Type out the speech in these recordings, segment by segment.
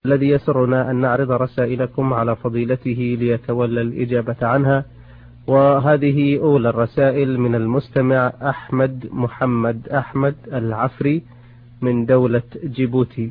الذي يسرنا أن نعرض رسائلكم على فضيلته ليتولى الإجابة عنها. وهذه أولى الرسائل من المستمع أحمد محمد أحمد العفري من دولة جيبوتي.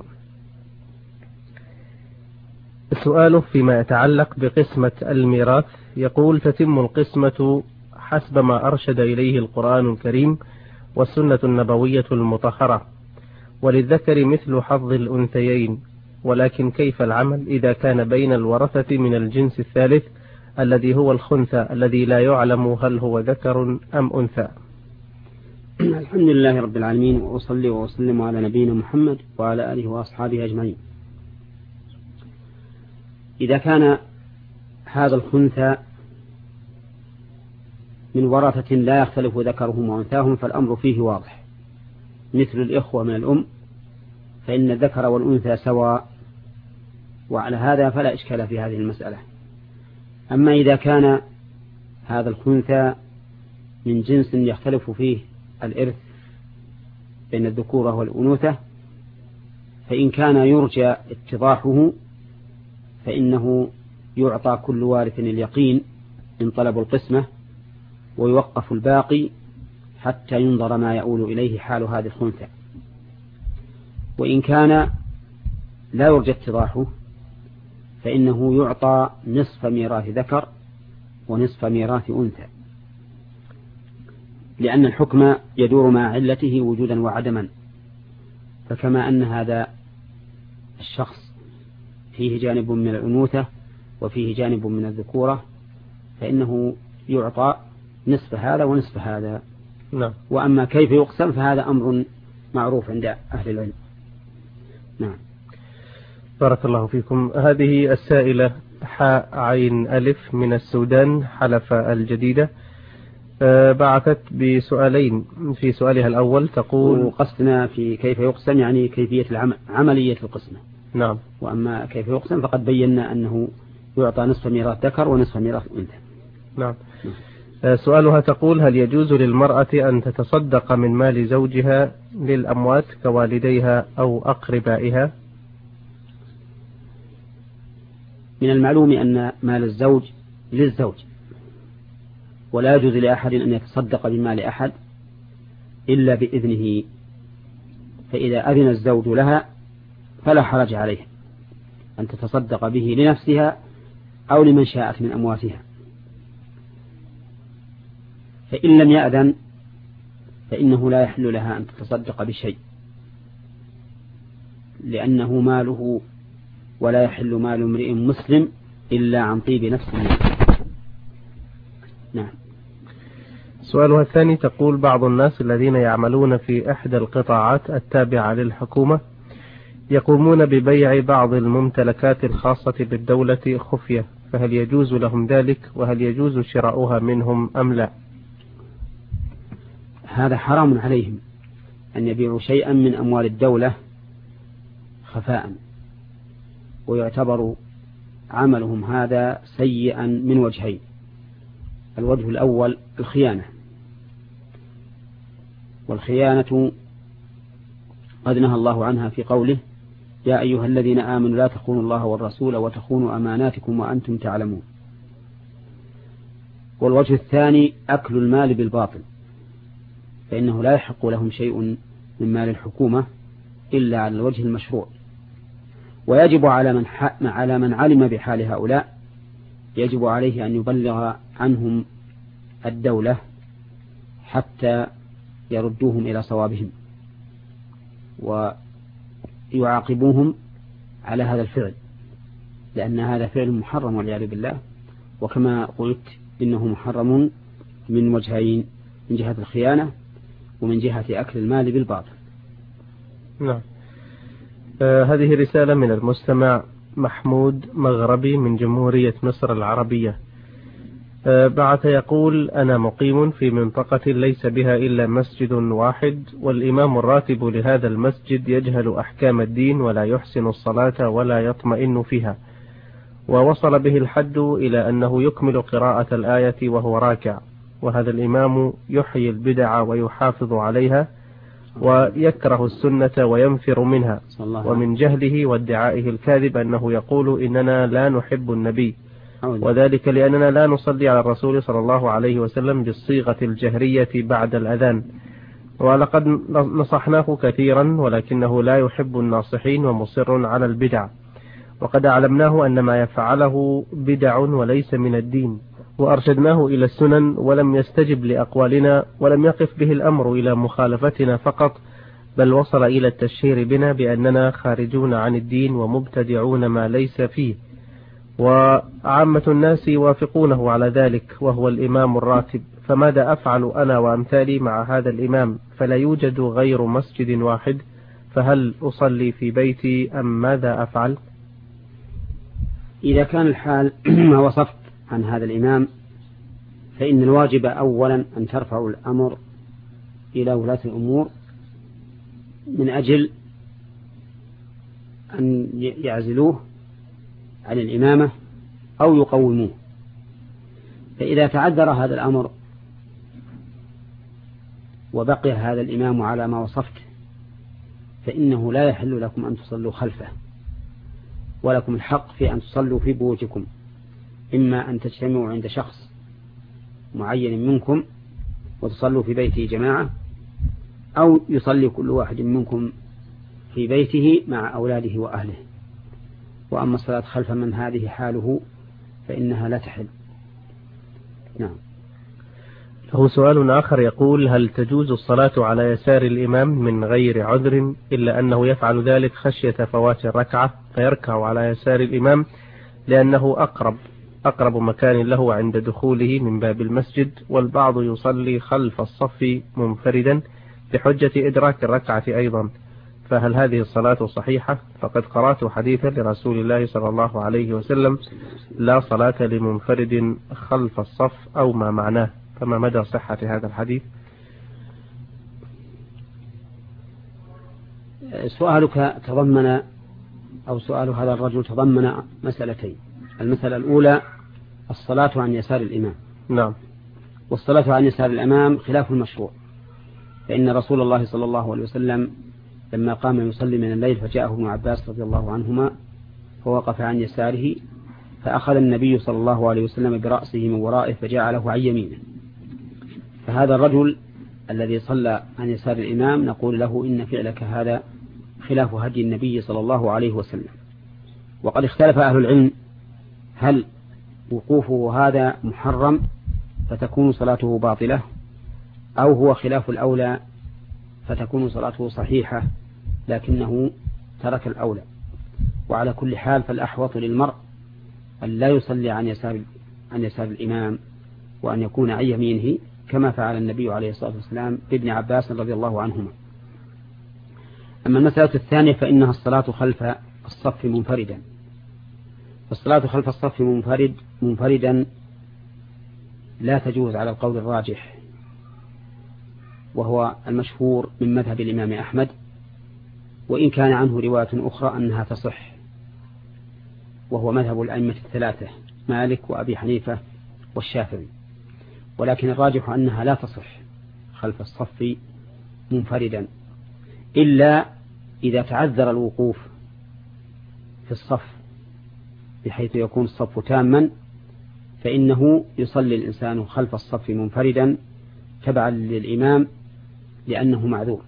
سؤاله فيما يتعلق بقسمة الميراث، يقول: تتم القسمة حسب ما أرشد إليه القرآن الكريم والسنة النبوية المطهرة، وللذكر مثل حظ الأنثيين، ولكن كيف العمل إذا كان بين الورثة من الجنس الثالث الذي هو الخنثى الذي لا يعلم هل هو ذكر أم أنثى؟ الحمد لله رب العالمين، وأصلي وأسلم على نبينا محمد وعلى آله وأصحابه أجمعين. إذا كان هذا الخنثى من ورثة لا يختلف ذكرهم وأنثاهم فالأمر فيه واضح، مثل الإخوة من الأم فإن الذكر والأنثى سواء، وعلى هذا فلا إشكال في هذه المسألة. أما إذا كان هذا الخنثى من جنس يختلف فيه الإرث بين الذكورة والأنوثة، فإن كان يرجى اتضاحه فإنه يعطى كل وارث اليقين إن طلبوا القسمة، ويوقف الباقي حتى ينظر ما يؤول إليه حال هذه الخنثى. وإن كان لا يرجى اتضاحه فإنه يعطى نصف ميراث ذكر ونصف ميراث أنثى، لأن الحكم يدور مع علته وجودا وعدما. فكما أن هذا الشخص فيه جانب من الأنوثة وفيه جانب من الذكورة، فإنه يعطى نصف هذا ونصف هذا. نعم. وأما كيف يقسم فهذا أمر معروف عند أهل العلم. نعم. بارك الله فيكم. هذه السائلة حاء عين ألف من السودان حلفة الجديدة بعثت بسؤالين. في سؤالها الأول تقول: قصدنا في كيف يقسم يعني كيفية عملية القسمة. نعم. وأما كيف يقسم فقد بينا أنه يعطى نصف ميراث ذكر ونصف ميراث أنثى. نعم. سؤالها تقول: هل يجوز للمرأة أن تتصدق من مال زوجها للأموات كوالديها أو أقربائها؟ من المعلوم أن مال الزوج للزوج، ولا يجوز لأحد أن يتصدق بمال أحد إلا بإذنه، فإذا أذن الزوج لها فلا حرج عليه أن تتصدق به لنفسها أو لمن شاءت من أمواتها. فإن لم يأذن فإنه لا يحل لها أن تتصدق بشيء، لأنه ماله، ولا يحل مال امرئ مسلم إلا عن طيب نفس منه. نعم. سؤالها الثاني تقول: بعض الناس الذين يعملون في إحدى القطاعات التابعة للحكومة يقومون ببيع بعض الممتلكات الخاصة بالدولة خفية، فهل يجوز لهم ذلك؟ وهل يجوز شراؤها منهم أم لا؟ هذا حرام عليهم أن يبيعوا شيئا من أموال الدولة خفاء، ويعتبر عملهم هذا سيئا من وجهين. الوجه الأول الخيانة، والخيانة قد نهى الله عنها في قوله: يا أيها الذين آمنوا لا تخونوا الله والرسول وتخونوا أماناتكم وأنتم تعلمون. والوجه الثاني أكل المال بالباطل، فإنه لا يحق لهم شيء من مال الحكومة إلا على الوجه المشروع. ويجب على من علم بحال هؤلاء يجب عليه أن يبلغ عنهم الدولة حتى يردوهم إلى صوابهم ويعاقبوهم على هذا الفعل، لأن هذا فعل محرم والعياذ بالله. وكما قلت إنه محرم من وجهين، من جهة الخيانة ومن جهة أكل المال بالباطل. نعم. هذه رسالة من المستمع محمود مغربي من جمهورية مصر العربية. بعث يقول: أنا مقيم في منطقة ليس بها إلا مسجد واحد، والإمام الراتب لهذا المسجد يجهل أحكام الدين ولا يحسن الصلاة ولا يطمئن فيها، ووصل به الحد إلى أنه يكمل قراءة الآية وهو راكع، وهذا الإمام يحيي البدع ويحافظ عليها، ويكره السنة وينفر منها، ومن جهله وادعائه الكاذب أنه يقول إننا لا نحب النبي، وذلك لأننا لا نصلي على الرسول صلى الله عليه وسلم بالصيغة الجهرية بعد الأذان، ولقد نصحناه كثيرا ولكنه لا يحب الناصحين ومصر على البدع، وقد أعلمناه أن ما يفعله بدع وليس من الدين، وأرشدناه إلى السنن ولم يستجب لأقوالنا، ولم يقف به الأمر إلى مخالفتنا فقط، بل وصل إلى التشهير بنا بأننا خارجون عن الدين ومبتدعون ما ليس فيه، وعامة الناس يوافقونه على ذلك، وهو الإمام الراتب. فماذا أفعل أنا وأمثالي مع هذا الإمام؟ فلا يوجد غير مسجد واحد، فهل أصلي في بيتي أم ماذا أفعل؟ إذا كان الحال ما وصفت عن هذا الإمام، فإن الواجب أولا أن ترفعوا الأمر إلى ولاة الأمور من أجل أن يعزلوه عن الإمامة أو يقوموه. فإذا تعذر هذا الأمر وبقي هذا الإمام على ما وصفت، فإنه لا يحل لكم أن تصلوا خلفه، ولكم الحق في أن تصلوا في بيوتكم، إما أن تجتمعوا عند شخص معين منكم وتصلوا في بيته جماعة، أو يصلي كل واحد منكم في بيته مع أولاده وأهله. وأما الصلاة خلف من هذه حاله فإنها لا تحل. نعم. له سؤال آخر يقول: هل تجوز الصلاة على يسار الإمام من غير عذر، إلا أنه يفعل ذلك خشية فوات الركعة فيركع على يسار الإمام لأنه أقرب مكان له عند دخوله من باب المسجد، والبعض يصلي خلف الصف منفردا بحجة إدراك الركعة أيضا، فهل هذه الصلاة صحيحة؟ فقد قرأت حديثا لرسول الله صلى الله عليه وسلم: لا صلاة لمنفرد خلف الصف، أو ما معناه، فما مدى صحة هذا الحديث؟ سؤالك تضمن، أو سؤال هذا الرجل تضمن مسألتين. المسألة الأولى الصلاة عن يسار الإمام. نعم. والصلاة عن يسار الإمام خلاف المشروع، فإن رسول الله صلى الله عليه وسلم لما قام يصلي من الليل فجاءه ابن عباس رضي الله عنهما فوقف عن يساره، فأخذ النبي صلى الله عليه وسلم برأسه من ورائه فجعله عن يمينه. فهذا الرجل الذي صلى عن يسار الإمام نقول له: إن فعلك هذا خلاف هدي النبي صلى الله عليه وسلم. وقد اختلف أهل العلم هل وقوفه هذا محرم فتكون صلاته باطلة، أو هو خلاف الأولى فتكون صلاته صحيحة لكنه ترك الأولى. وعلى كل حال فالأحوط للمرء أن لا يصلي عن يسار الإمام، وأن يكون عن يمينه كما فعل النبي عليه الصلاة والسلام بابن عباس رضي الله عنهما. أما المسألة الثانية فإنها الصلاة خلف الصف منفردا. فالصلاة خلف الصف منفردا لا تجوز على القول الراجح، وهو المشهور من مذهب الإمام أحمد، وإن كان عنه رواية أخرى أنها تصح، وهو مذهب الأئمة الثلاثة مالك وأبي حنيفة والشافعي. ولكن الراجح أنها لا تصح خلف الصف منفردا، إلا إذا تعذر الوقوف في الصف بحيث يكون الصف تاما، فإنه يصلي الإنسان خلف الصف منفردا تبعا للإمام لأنه معذور،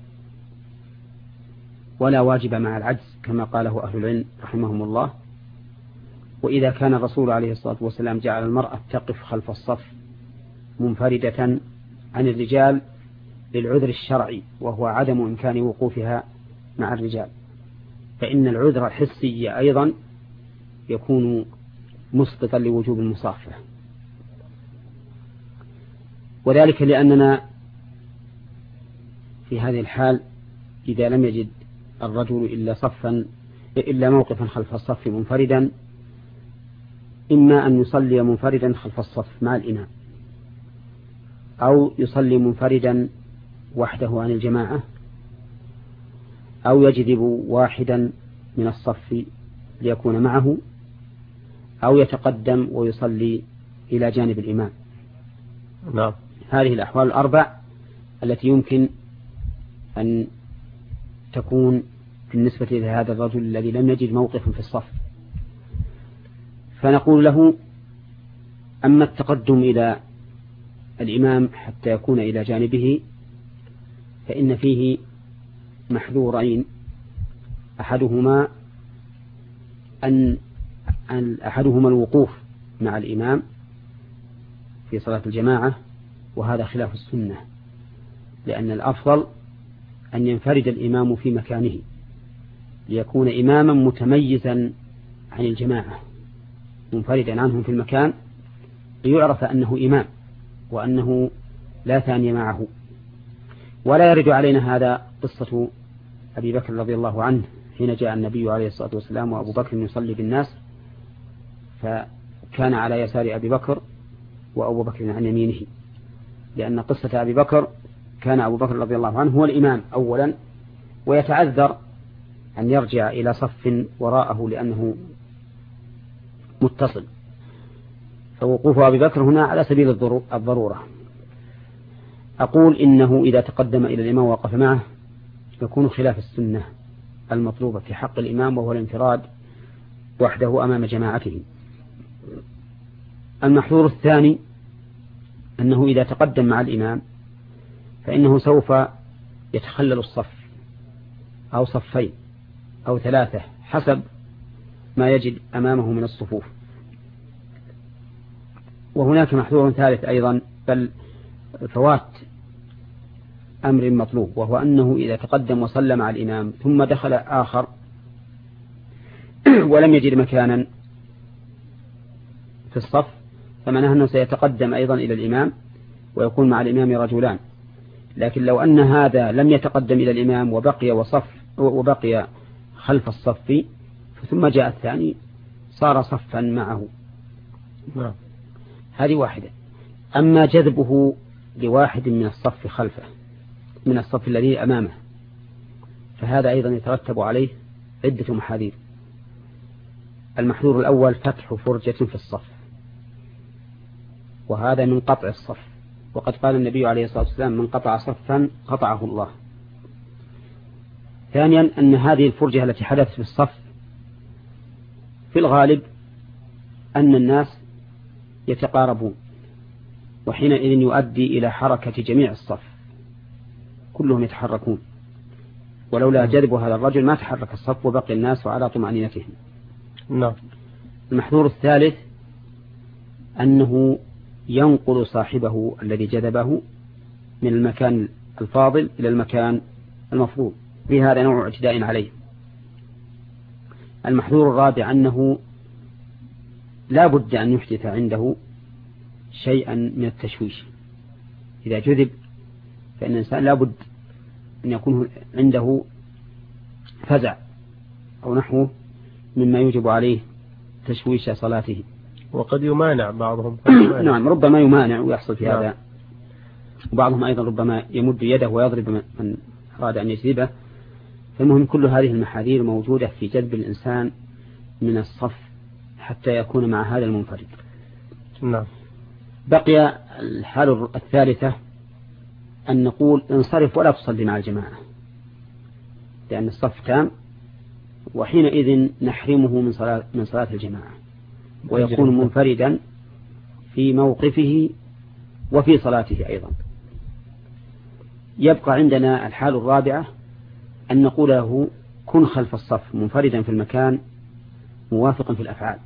ولا واجب مع العجز كما قاله أهل العلم رحمهم الله. وإذا كان الرسول عليه الصلاة والسلام جعل المرأة تقف خلف الصف منفردة عن الرجال للعذر الشرعي، وهو عدم إمكان وقوفها مع الرجال، فإن العذر الحسي أيضا يكون مسقطا لوجوب المصافحة. وذلك لأننا في هذه الحال إذا لم يجد الرجل إلا موقفا خلف الصف منفردا، إما أن يصلي منفردا خلف الصف مع الإمام، أو يصلي منفردا وحده عن الجماعة، أو يجذب واحدا من الصف ليكون معه، أو يتقدم ويصلي إلى جانب الإمام. نعم. هذه الأحوال الأربع التي يمكن أن تكون بالنسبة لهذا الرجل الذي لم يجد موقفا في الصف، فنقول له: أما التقدم إلى الإمام حتى يكون إلى جانبه فإن فيه محذورين، أحدهما الوقوف مع الإمام في صلاة الجماعة، وهذا خلاف السنة، لأن الأفضل أن ينفرد الإمام في مكانه ليكون إماما متميزا عن الجماعة، منفردا عنهم في المكان ليعرف أنه إمام وأنه لا ثاني معه. ولا يرد علينا هذا قصة أبي بكر رضي الله عنه حين جاء النبي عليه الصلاة والسلام وأبو بكر يصلي بالناس، فكان على يسار أبي بكر وأبو بكر عن يمينه، لأن قصة أبي بكر كان أبو بكر رضي الله عنه هو الإمام أولا، ويتعذر أن يرجع إلى صف وراءه لأنه متصل، فوقوف أبي بكر هنا على سبيل الضرورة. أقول إنه إذا تقدم إلى الإمام ووقف معه يكون خلاف السنة المطلوبة في حق الإمام، وهو الانفراد وحده أمام جماعته. المحظور الثاني أنه إذا تقدم مع الإمام فإنه سوف يتخلل الصف أو صفين أو ثلاثة حسب ما يجد أمامه من الصفوف. وهناك محظور ثالث أيضا، بل فوات أمر مطلوب، وهو أنه إذا تقدم وصلى مع الإمام ثم دخل آخر ولم يجد مكانا في الصف، فمعناه أنه سيتقدم أيضا إلى الإمام ويكون مع الإمام رجلان. لكن لو أن هذا لم يتقدم إلى الإمام وبقي خلف الصف ثم جاء الثاني صار صفا معه. هذه واحدة. أما جذبه لواحد من الصف خلفه من الصف الذي أمامه فهذا أيضا يترتب عليه عدة محاذير. المحذور الأول فتح فرجة في الصف، وهذا من قطع الصف، وقد قال النبي عليه الصلاة والسلام: من قطع صفا قطعه الله. ثانيا أن هذه الفرجة التي حدثت في الصف في الغالب أن الناس يتقاربون، وحينئذ يؤدي إلى حركة جميع الصف، كلهم يتحركون، ولولا جذب هذا الرجل ما تحرك الصف وبقي الناس على طمأنينتهم. المحذور الثالث أنه ينقل صاحبه الذي جذبه من المكان الفاضل إلى المكان المفروض، بهذا نوع اعتداء عليه. المحذور الرابع أنه لا بد أن يحدث عنده شيئا من التشويش. إذا جذب فإن الإنسان لا بد أن يكون عنده فزع أو نحوه مما يوجب عليه تشويش صلاته، وقد يمانع بعضهم. نعم، ربما يمانع ويحصل في هذا، وبعضهم أيضا ربما يمد يده ويضرب من أراد أن يجذبه. فالمهم كل هذه المحاذير موجودة في جذب الإنسان من الصف حتى يكون مع هذا المنفرد. بقي الحالة الثالثة أن نقول انصرف ولا تصلي مع الجماعة، لأن الصف تام، وحينئذ نحرمه من صلاة الجماعة، ويكون منفردا في موقفه وفي صلاته أيضا. يبقى عندنا الحال الرابعة أن نقول له: كن خلف الصف منفردا في المكان موافقا في الأفعال.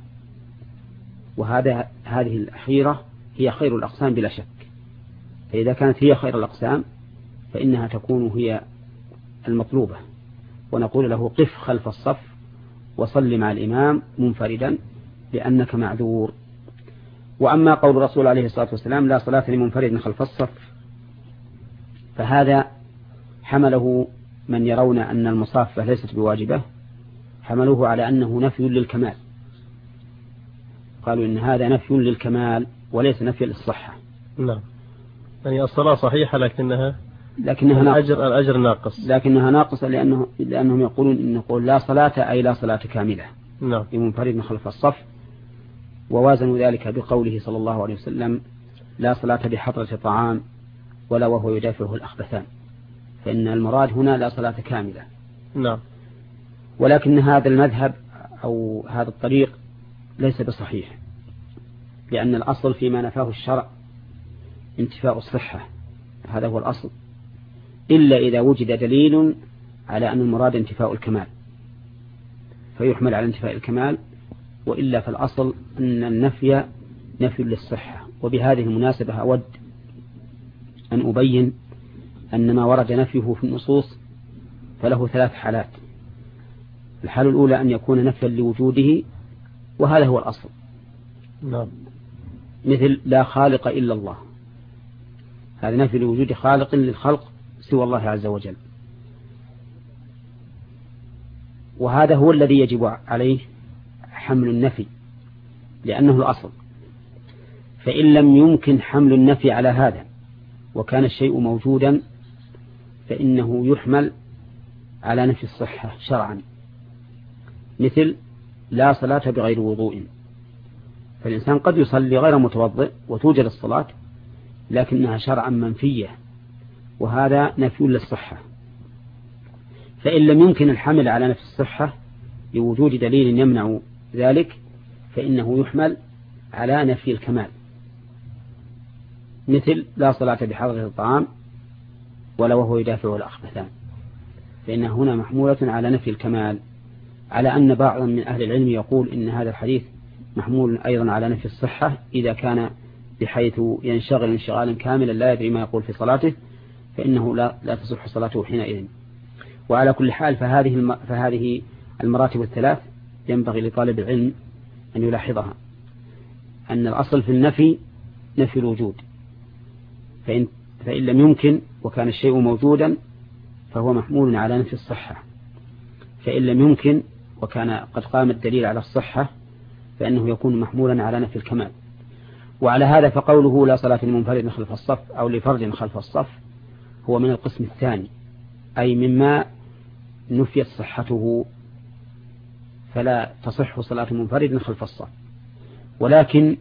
هذه الأخيرة هي خير الأقسام بلا شك، فإذا كانت هي خير الأقسام فإنها تكون هي المطلوبة، ونقول له: قف خلف الصف وصل مع الإمام منفردا لأنك معذور. وأما قول الرسول عليه الصلاة والسلام: لا صلاة لمنفرد خلف الصف، فهذا حمله من يرون أن المصافة ليست بواجبة، حملوه على أنه نفي للكمال، قالوا إن هذا نفي للكمال وليس نفي للصحة. نعم، يعني الصلاة صحيحة لكنها الأجر ناقص، لكنها ناقصة لأنهم يقولون إن نقول لا صلاة أي لا صلاة كاملة لمنفرد خلف الصف، ووازنوا ذلك بقوله صلى الله عليه وسلم: لا صلاة بحضرة طعام ولا وهو يدافعه الأخبثان. فإن المراد هنا لا صلاة كاملة. نعم. ولكن هذا المذهب أو هذا الطريق ليس بصحيح، لأن الأصل فيما نفاه الشرع انتفاء الصحة، هذا هو الأصل، إلا إذا وجد دليل على أن المراد انتفاء الكمال فيحمل على انتفاء الكمال، وإلا فالأصل أن النفي نفي للصحة. وبهذه المناسبة أود أن أبين أن ما ورد نفيه في النصوص فله 3 حالات. الحالة الأولى أن يكون نفيا لوجوده، وهذا هو الأصل. نعم. مثل لا خالق إلا الله، هذا نفي لوجود خالق للخلق سوى الله عز وجل، وهذا هو الذي يجب عليه حمل النفي لأنه الأصل. فإن لم يمكن حمل النفي على هذا وكان الشيء موجودا فإنه يحمل على نفي الصحة شرعا، مثل لا صلاة بغير وضوء، فالإنسان قد يصلي غير متوضئ وتوجد الصلاة لكنها شرعا منفية، وهذا نفي للصحة. فإن لم يمكن الحمل على نفي الصحة لوجود دليل يمنع ذلك فإنه يحمل على نفي الكمال، مثل لا صلاة بحضرة الطعام ولا وهو يدافع الأخبثان، فإنها هنا محمولة على نفي الكمال، على أن بعض من أهل العلم يقول إن هذا الحديث محمول أيضا على نفي الصحة إذا كان بحيث ينشغل انشغالا كاملا لا يدري ما يقول في صلاته، فإنه لا تصح صلاته حينئذ. وعلى كل حال فهذه المراتب الثلاث ينبغي لطالب العلم أن يلاحظها، أن الأصل في النفي نفي الوجود، فإن لم يمكن وكان الشيء موجودا فهو محمول على نفي الصحة، فإن لم يمكن وكان قد قام الدليل على الصحة فإنه يكون محمولا على نفي الكمال. وعلى هذا فقوله لا صلاة لمنفرد خلف الصف أو لفرد خلف الصف هو من القسم الثاني، أي مما نفيت صحته فلا تصح صلاة منفرد خلف الصف. ولكن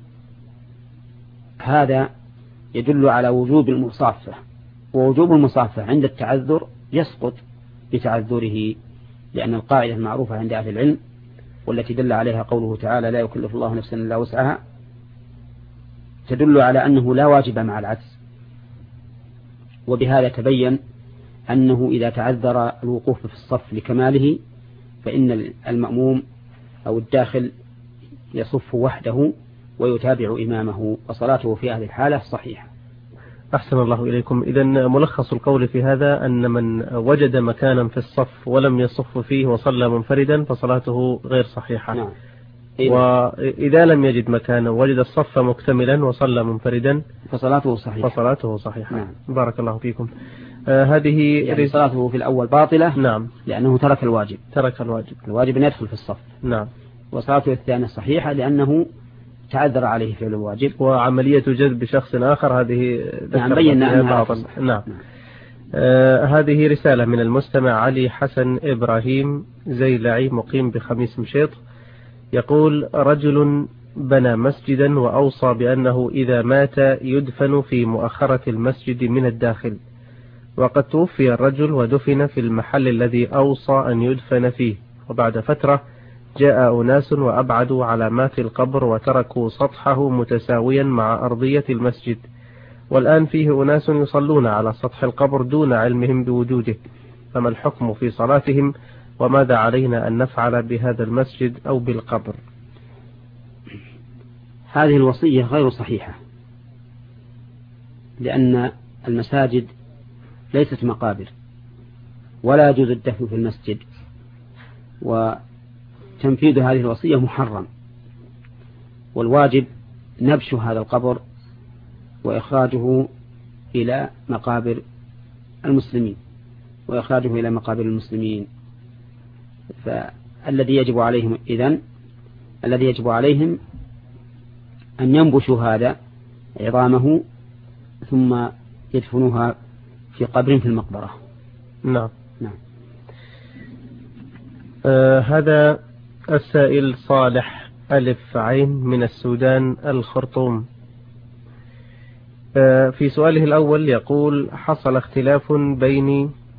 هذا يدل على وجوب المصافة، ووجوب المصافة عند التعذر يسقط بتعذره، لأن القاعدة المعروفة عند أهل العلم والتي دل عليها قوله تعالى لا يكلف الله نفسا إلا وسعها تدل على أنه لا واجب مع العجز. وبهذا تبين أنه إذا تعذر الوقوف في الصف لكماله فإن المأموم أو الداخل يصف وحده ويتابع إمامه، وصلاته في هذه الحالة صحيحة. أحسن الله إليكم. إذن ملخص القول في هذا أن من وجد مكانا في الصف ولم يصف فيه وصلى منفردا فصلاته غير صحيحة. نعم. وإذا لم يجد مكانا وجد الصف مكتملا وصلى منفردا فصلاته صحيحة. نعم. بارك الله فيكم. هذه يعني صلاته في الأول باطلة. نعم. لأنه ترك الواجب. الواجب أن يدخل في الصف. نعم. وصلاته الثانية صحيحة لأنه تعذر عليه فعل الواجب. وعملية جذب شخص آخر هذه نعم بينا أنها نعم. هذه رسالة من المستمع علي حسن إبراهيم زيلعي مقيم بخميس مشيط، يقول رجل بنى مسجدا وأوصى بأنه إذا مات يدفن في مؤخرة المسجد من الداخل، وقد توفي الرجل ودفن في المحل الذي أوصى أن يدفن فيه، وبعد فترة جاء أناس وأبعدوا علامات القبر وتركوا سطحه متساويا مع أرضية المسجد، والآن فيه أناس يصلون على سطح القبر دون علمهم بوجوده، فما الحكم في صلاتهم وماذا علينا أن نفعل بهذا المسجد أو بالقبر؟ هذه الوصية غير صحيحة، لأن المساجد ليست مقابر ولا يجوز الدفن في المسجد، وتنفيذ هذه الوصية محرم، والواجب نبش هذا القبر وإخراجه إلى مقابر المسلمين فالذي يجب عليهم أن ينبشوا هذا عظامه ثم يدفنوها في قبر في المقبرة. نعم. هذا السائل صالح ألف عين من السودان الخرطوم، في سؤاله الأول يقول حصل اختلاف بيني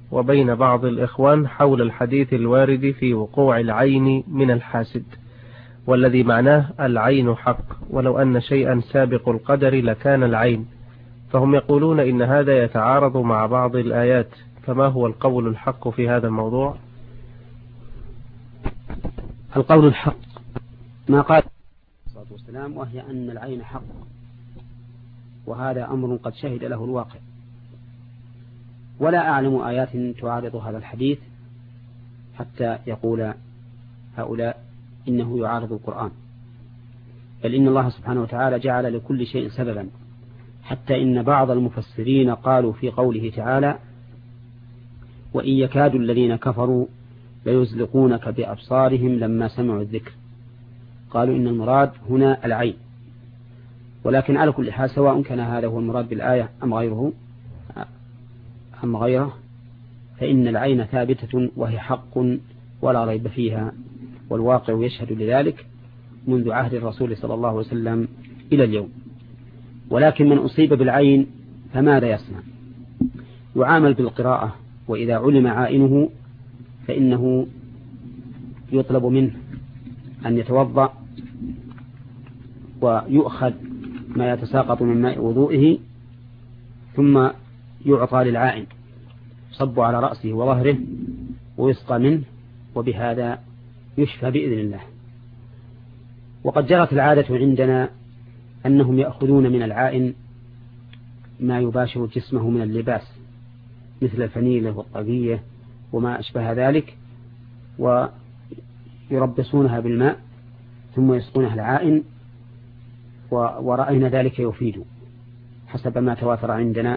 وبين بعض الإخوان حول الحديث الوارد في وقوع العين من الحاسد، والذي معناه العين حق، ولو أن شيئا سابق القدر لكان العين، فهم يقولون إن هذا يتعارض مع بعض الآيات، فما هو القول الحق في هذا الموضوع؟ القول الحق ما قال الصلاة والسلام، وهي أن العين حق، وهذا أمر قد شهد له الواقع، ولا أعلم آيات تعارض هذا الحديث حتى يقول هؤلاء إنه يعارض القرآن، بل إن الله سبحانه وتعالى جعل لكل شيء سببا، حتى إن بعض المفسرين قالوا في قوله تعالى: وإن يكاد الذين كفروا ليزلقونك بأبصارهم لما سمعوا الذكر، قالوا إن المراد هنا العين. ولكن على كل حال، سواء كان هذا هو المراد بالآية أم غيره، فإن العين ثابتة وهي حق ولا ريب فيها، والواقع يشهد لذلك منذ عهد الرسول صلى الله عليه وسلم إلى اليوم. ولكن من أصيب بالعين فماذا يصنع؟ يعامل بالقراءة، وإذا علم عائنه فإنه يطلب منه أن يتوضأ ويؤخذ ما يتساقط من ماء وضوئه، ثم يعطى للعائن، يصب على رأسه وظهره ويسقى منه، وبهذا يشفى بإذن الله. وقد جرت العادة عندنا أنهم يأخذون من العائن ما يباشر جسمه من اللباس، مثل الفنيلة والطاقية وما أشبه ذلك، ويربصونها بالماء ثم يسقونها العائن، ورأينا ذلك يفيد حسب ما تواتر عندنا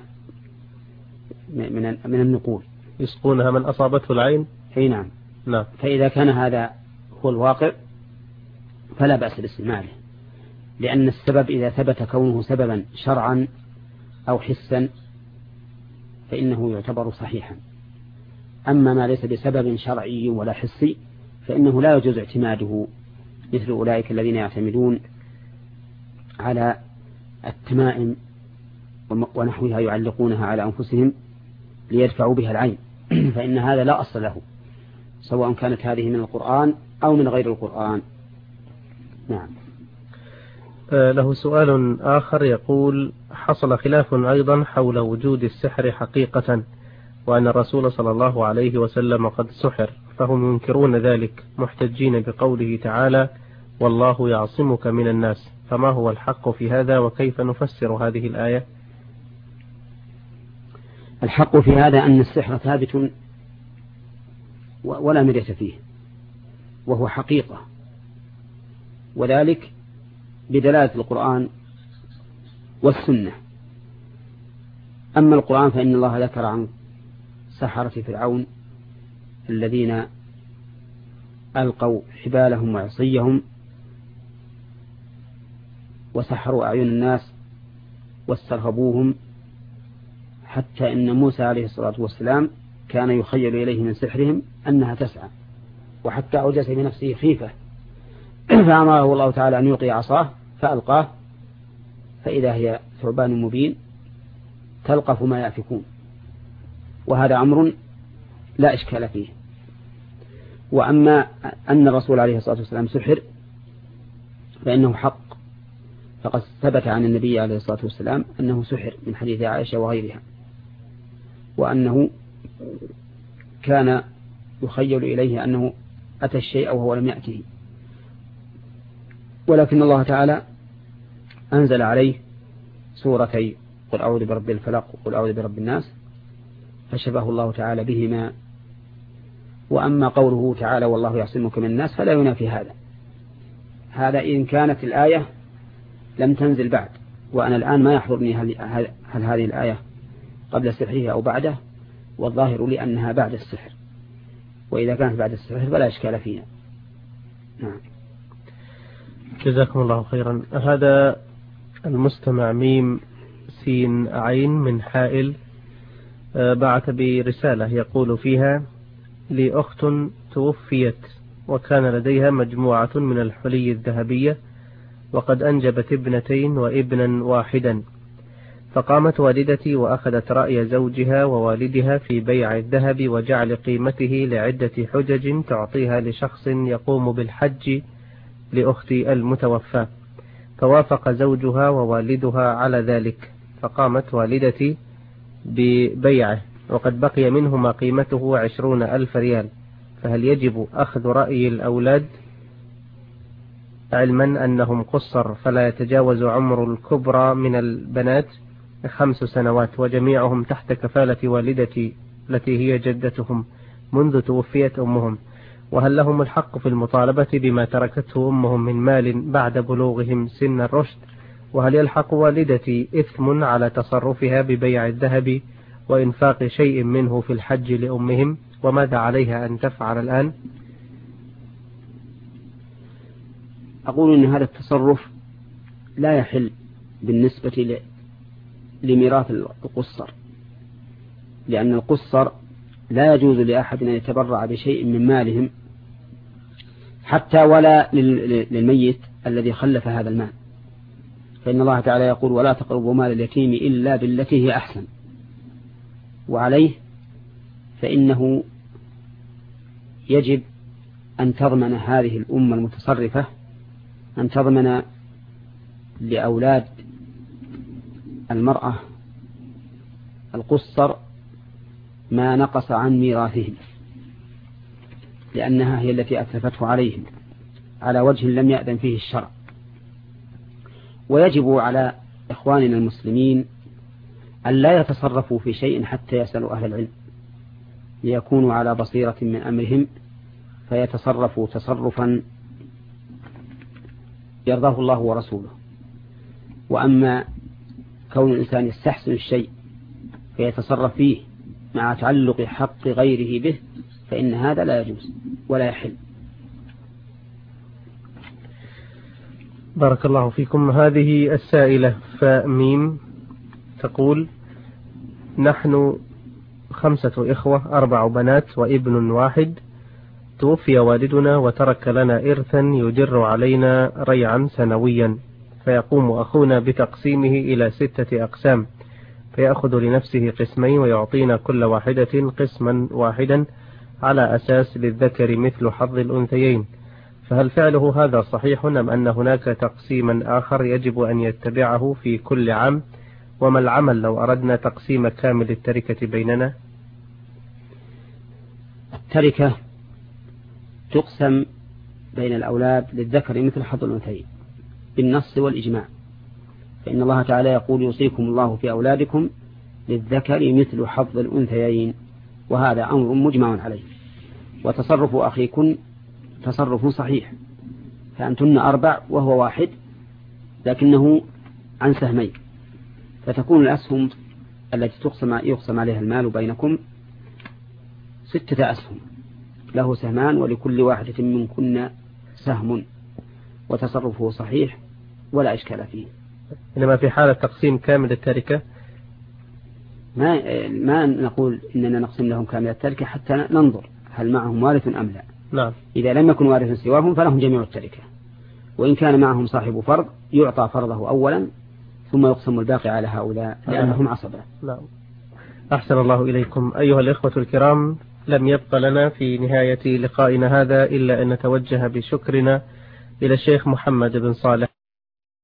من النقول. يسقونها من أصابته العين؟ أي نعم. فإذا كان هذا هو الواقع فلا بأس باستعماله، لأن السبب إذا ثبت كونه سببا شرعا أو حسا فإنه يعتبر صحيحا. أما ما ليس بسبب شرعي ولا حسي فإنه لا يجوز اعتماده، مثل أولئك الذين يعتمدون على التمائم ونحوها يعلقونها على أنفسهم ليدفعوا بها العين، فإن هذا لا أصل له، سواء كانت هذه من القرآن أو من غير القرآن. نعم. له سؤال آخر يقول: حصل خلاف أيضا حول وجود السحر حقيقة، وأن الرسول صلى الله عليه وسلم قد سحر، فهم ينكرون ذلك محتجين بقوله تعالى: والله يعصمك من الناس، فما هو الحق في هذا، وكيف نفسر هذه الآية؟ الحق في هذا أن السحر ثابت ولا مرية فيه، وهو حقيقة، وذلك بدلالة القرآن والسنة. أما القرآن فإن الله ذكر عن سحرة فرعون الذين ألقوا حبالهم وعصيهم وسحروا أعين الناس واسترهبوهم، حتى إن موسى عليه الصلاة والسلام كان يخيل إليه من سحرهم أنها تسعى، وحتى أوجس بنفسه خيفة، فأمره الله تعالى أن يلقي عصاه فألقاه، فإذا هي ثعبان مبين تلقف ما يأفكون، وهذا أمر لا إشكال فيه. وأما أن الرسول عليه الصلاة والسلام سحر فإنه حق، فقد ثبت عن النبي عليه الصلاة والسلام أنه سحر من حديث عائشة وغيرها، وأنه كان يخيل إليه أنه أتى الشيء وهو لم يأته، ولكن الله تعالى أنزل عليه سورتي قل أعوذ برب الفلق وقل أعوذ برب الناس، فشبه الله تعالى بهما. وأما قوله تعالى والله يعصمك من الناس فلا ينافي هذا إن كانت الآية لم تنزل بعد، وأنا الآن ما يحضرني هل هذه الآية قبل سحره أو بعده، والظاهر لي أنها بعد السحر، وإذا كانت بعد السحر فلا إشكال فيها. نعم. جزاكم الله خيرا. هذا المستمع ميم سين عين من حائل بعث برسالة يقول فيها: لي أخت توفيت وكان لديها مجموعة من الحلي الذهبية، وقد أنجبت ابنتين وابنا واحدا، فقامت والدتي وأخذت رأي زوجها ووالدها في بيع الذهب وجعل قيمته لعدة حجج تعطيها لشخص يقوم بالحج لأختي المتوفى، فوافق زوجها ووالدها على ذلك، فقامت والدتي ببيعه وقد بقي منه ما قيمته 20,000 ريال، فهل يجب أخذ رأي الأولاد علما أنهم قصر فلا يتجاوز عمر الكبرى من البنات 5 سنوات وجميعهم تحت كفالة والدتي التي هي جدتهم منذ توفيت أمهم، وهل لهم الحق في المطالبة بما تركته أمهم من مال بعد بلوغهم سن الرشد، وهل يلحق والدتي إثم على تصرفها ببيع الذهب وإنفاق شيء منه في الحج لأمهم، وماذا عليها أن تفعل الآن؟ أقول إن هذا التصرف لا يحل بالنسبة لميراث القصر، لأن القصر لا يجوز لأحد أن يتبرع بشيء من مالهم حتى ولا للميت الذي خلف هذا المال، فإن الله تعالى يقول ولا تقربوا مال اليتيم إلا بالتي هي أحسن، وعليه فإنه يجب أن تضمن هذه الأمة المتصرفة أن تضمن لأولاد المرأة القصر ما نقص عن ميراثهم، لأنها هي التي أتلفته عليهم على وجه لم يأذن فيه الشرع. ويجب على إخواننا المسلمين أن لا يتصرفوا في شيء حتى يسألوا أهل العلم ليكونوا على بصيرة من أمرهم، فيتصرفوا تصرفا يرضاه الله ورسوله. وأما كون الإنسان يستحسن الشيء فيتصرف فيه مع تعلق حق غيره به فإن هذا لا يجوز ولا يحل. بارك الله فيكم. هذه السائلة فميم تقول: نحن 5 إخوة 4 بنات وابن واحد، توفي والدنا وترك لنا إرثا يجر علينا ريعا سنويا، فيقوم أخونا بتقسيمه إلى 6 أقسام، فيأخذ لنفسه قسمين ويعطينا كل واحدة قسما واحدا على أساس للذكر مثل حظ الأنثيين، فهل فعله هذا صحيح أم أن هناك تقسيما آخر يجب أن يتبعه في كل عام؟ وما العمل لو أردنا تقسيم كامل التركة بيننا؟ التركة تقسم بين الأولاد للذكر مثل حظ الأنثيين بالنص والإجماع، فإن الله تعالى يقول يوصيكم الله في أولادكم للذكر مثل حظ الأنثيين، وهذا أمر مجمع عليه. وتصرف أخيكم تصرف صحيح، فأنتن 4 وهو 1 لكنه عن سهمين، فتكون الأسهم التي يقسم عليها المال بينكم 6 أسهم، له سهمان ولكل واحدة منكن سهم، وتصرفه صحيح ولا إشكال فيه. إنما في حالة تقسيم كامل التركة ما نقول إننا نقسم لهم كامل التركة حتى ننظر هل معهم وارث أم لا. نعم. إذا لم يكن وارث سواهم فلهم جميع التركة، وإن كان معهم صاحب فرض يعطى فرضه أولا ثم يقسم الباقي على هؤلاء لأنهم عصبة. نعم. أحسن الله إليكم. أيها الإخوة الكرام، لم يبق لنا في نهاية لقائنا هذا إلا أن نتوجه بشكرنا إلى الشيخ محمد بن صالح